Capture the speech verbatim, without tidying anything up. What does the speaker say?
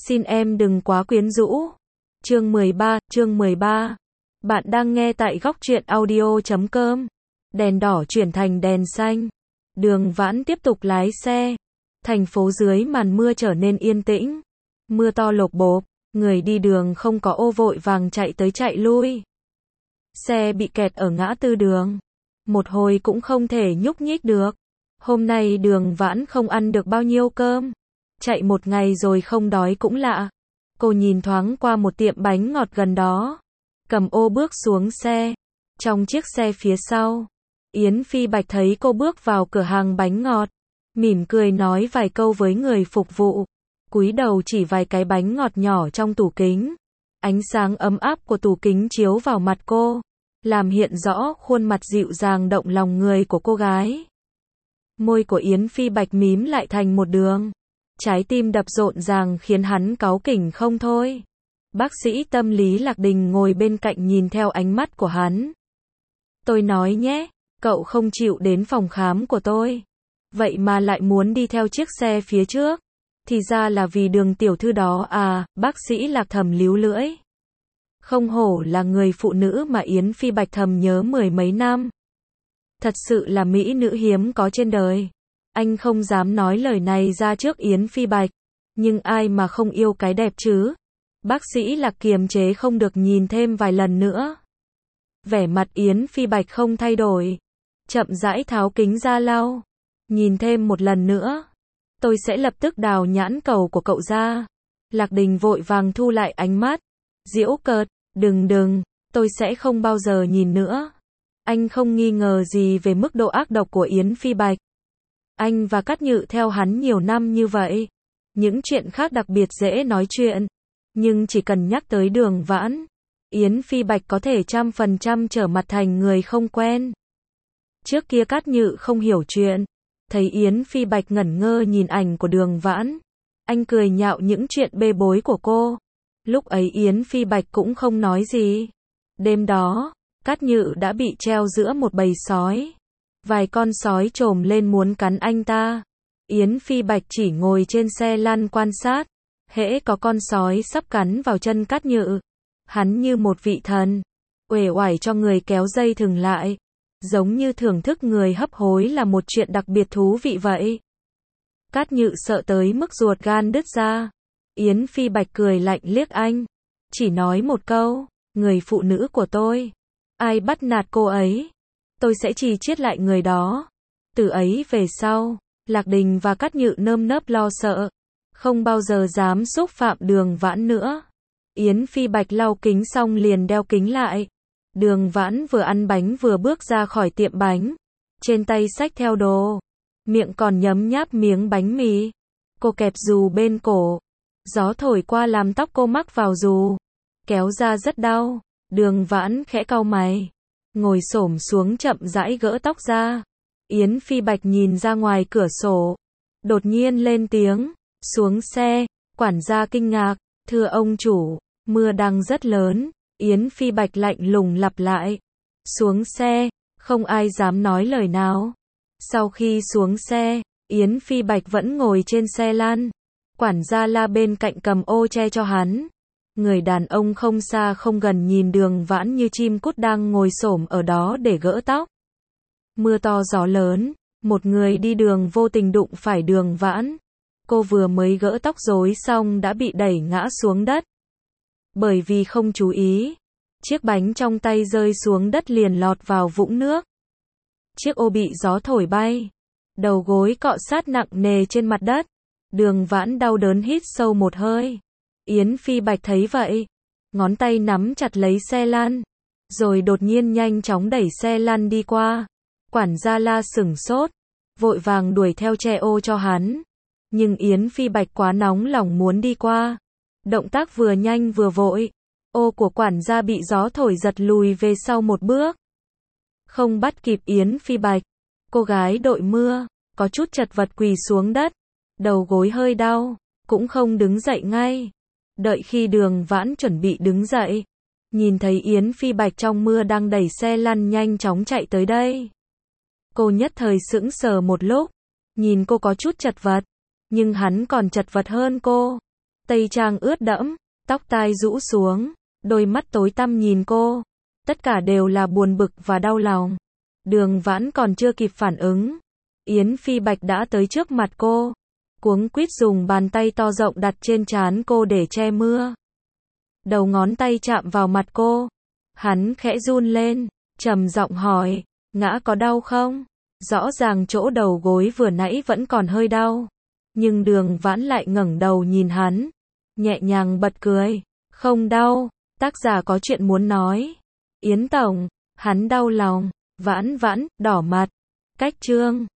Xin em đừng quá quyến rũ. Chương mười ba, chương mười ba. Bạn đang nghe tại góc truyện audio chấm com. Đèn đỏ chuyển thành đèn xanh. Đường Vãn tiếp tục lái xe. Thành phố dưới màn mưa trở nên yên tĩnh. Mưa to lộp bộp, người đi đường không có ô vội vàng chạy tới chạy lui. Xe bị kẹt ở ngã tư đường. Một hồi cũng không thể nhúc nhích được. Hôm nay Đường Vãn không ăn được bao nhiêu cơm. Chạy một ngày rồi không đói cũng lạ. Cô nhìn thoáng qua một tiệm bánh ngọt gần đó. Cầm ô bước xuống xe. Trong chiếc xe phía sau, Yến Phi Bạch thấy cô bước vào cửa hàng bánh ngọt. Mỉm cười nói vài câu với người phục vụ. Cúi đầu chỉ vài cái bánh ngọt nhỏ trong tủ kính. Ánh sáng ấm áp của tủ kính chiếu vào mặt cô, làm hiện rõ khuôn mặt dịu dàng động lòng người của cô gái. Môi của Yến Phi Bạch mím lại thành một đường. Trái tim đập rộn ràng khiến hắn cáu kỉnh không thôi. Bác sĩ tâm lý Lạc Đình ngồi bên cạnh nhìn theo ánh mắt của hắn. Tôi nói nhé, cậu không chịu đến phòng khám của tôi. Vậy mà lại muốn đi theo chiếc xe phía trước. Thì ra là vì Đường tiểu thư đó à, bác sĩ Lạc thầm líu lưỡi. Không hổ là người phụ nữ mà Yến Phi Bạch thầm nhớ mười mấy năm. Thật sự là mỹ nữ hiếm có trên đời. Anh không dám nói lời này ra trước Yến Phi Bạch. Nhưng ai mà không yêu cái đẹp chứ? Bác sĩ Lạc kiềm chế không được nhìn thêm vài lần nữa. Vẻ mặt Yến Phi Bạch không thay đổi. Chậm rãi tháo kính ra lau. Nhìn thêm một lần nữa. Tôi sẽ lập tức đào nhãn cầu của cậu ra. Lạc Đình vội vàng thu lại ánh mắt. Giễu cợt, đừng đừng, tôi sẽ không bao giờ nhìn nữa. Anh không nghi ngờ gì về mức độ ác độc của Yến Phi Bạch. Anh và Cát Nhự theo hắn nhiều năm như vậy. Những chuyện khác đặc biệt dễ nói chuyện. Nhưng chỉ cần nhắc tới Đường Vãn, Yến Phi Bạch có thể trăm phần trăm trở mặt thành người không quen. Trước kia Cát Nhự không hiểu chuyện. Thấy Yến Phi Bạch ngẩn ngơ nhìn ảnh của Đường Vãn. Anh cười nhạo những chuyện bê bối của cô. Lúc ấy Yến Phi Bạch cũng không nói gì. Đêm đó, Cát Nhự đã bị treo giữa một bầy sói. Vài con sói trồm lên muốn cắn anh ta. Yến Phi Bạch chỉ ngồi trên xe lăn quan sát. Hễ có con sói sắp cắn vào chân Cát Nhự, hắn như một vị thần, uể oải cho người kéo dây thừng lại. Giống như thưởng thức người hấp hối là một chuyện đặc biệt thú vị vậy. Cát Nhự sợ tới mức ruột gan đứt ra. Yến Phi Bạch cười lạnh liếc anh. Chỉ nói một câu, người phụ nữ của tôi. Ai bắt nạt cô ấy, tôi sẽ chỉ chiết lại người đó. Từ ấy về sau, Lạc Đình và Cát Nhự nơm nớp lo sợ. Không bao giờ dám xúc phạm Đường Vãn nữa. Yến Phi Bạch lau kính xong liền đeo kính lại. Đường Vãn vừa ăn bánh vừa bước ra khỏi tiệm bánh. Trên tay xách theo đồ. Miệng còn nhấm nháp miếng bánh mì. Cô kẹp dù bên cổ. Gió thổi qua làm tóc cô mắc vào dù. Kéo ra rất đau. Đường Vãn khẽ cau mày. Ngồi xổm xuống chậm rãi gỡ tóc ra. Yến Phi Bạch nhìn ra ngoài cửa sổ. Đột nhiên lên tiếng. Xuống xe. Quản gia kinh ngạc. Thưa ông chủ, mưa đang rất lớn. Yến Phi Bạch lạnh lùng lặp lại. Xuống xe. Không ai dám nói lời nào. Sau khi xuống xe, Yến Phi Bạch vẫn ngồi trên xe lăn. Quản gia la bên cạnh cầm ô che cho hắn. Người đàn ông không xa không gần nhìn Đường Vãn như chim cút đang ngồi xổm ở đó để gỡ tóc. Mưa to gió lớn, một người đi đường vô tình đụng phải Đường Vãn. Cô vừa mới gỡ tóc rối xong đã bị đẩy ngã xuống đất. Bởi vì không chú ý, chiếc bánh trong tay rơi xuống đất liền lọt vào vũng nước. Chiếc ô bị gió thổi bay. Đầu gối cọ sát nặng nề trên mặt đất. Đường Vãn đau đớn hít sâu một hơi. Yến Phi Bạch thấy vậy. Ngón tay nắm chặt lấy xe lăn. Rồi đột nhiên nhanh chóng đẩy xe lăn đi qua. Quản gia la sửng sốt. Vội vàng đuổi theo che ô cho hắn. Nhưng Yến Phi Bạch quá nóng lòng muốn đi qua. Động tác vừa nhanh vừa vội. Ô của quản gia bị gió thổi giật lùi về sau một bước. Không bắt kịp Yến Phi Bạch. Cô gái đội mưa, có chút chật vật quỳ xuống đất. Đầu gối hơi đau, cũng không đứng dậy ngay. Đợi khi Đường Vãn chuẩn bị đứng dậy. Nhìn thấy Yến Phi Bạch trong mưa đang đẩy xe lăn nhanh chóng chạy tới đây. Cô nhất thời sững sờ một lúc. Nhìn cô có chút chật vật. Nhưng hắn còn chật vật hơn cô. tây trang ướt đẫm, tóc tai rũ xuống, đôi mắt tối tăm nhìn cô. Tất cả đều là buồn bực và đau lòng. Đường Vãn còn chưa kịp phản ứng. Yến Phi Bạch đã tới trước mặt cô. Cuống quýt dùng bàn tay to rộng đặt trên trán cô để che mưa. Đầu ngón tay chạm vào mặt cô. Hắn khẽ run lên, trầm giọng hỏi, ngã có đau không? Rõ ràng chỗ đầu gối vừa nãy vẫn còn hơi đau. Nhưng Đường Vãn lại ngẩng đầu nhìn hắn, nhẹ nhàng bật cười. Không đau, tác giả có chuyện muốn nói. Yến tổng, hắn đau lòng. Vãn Vãn, đỏ mặt. Cách chương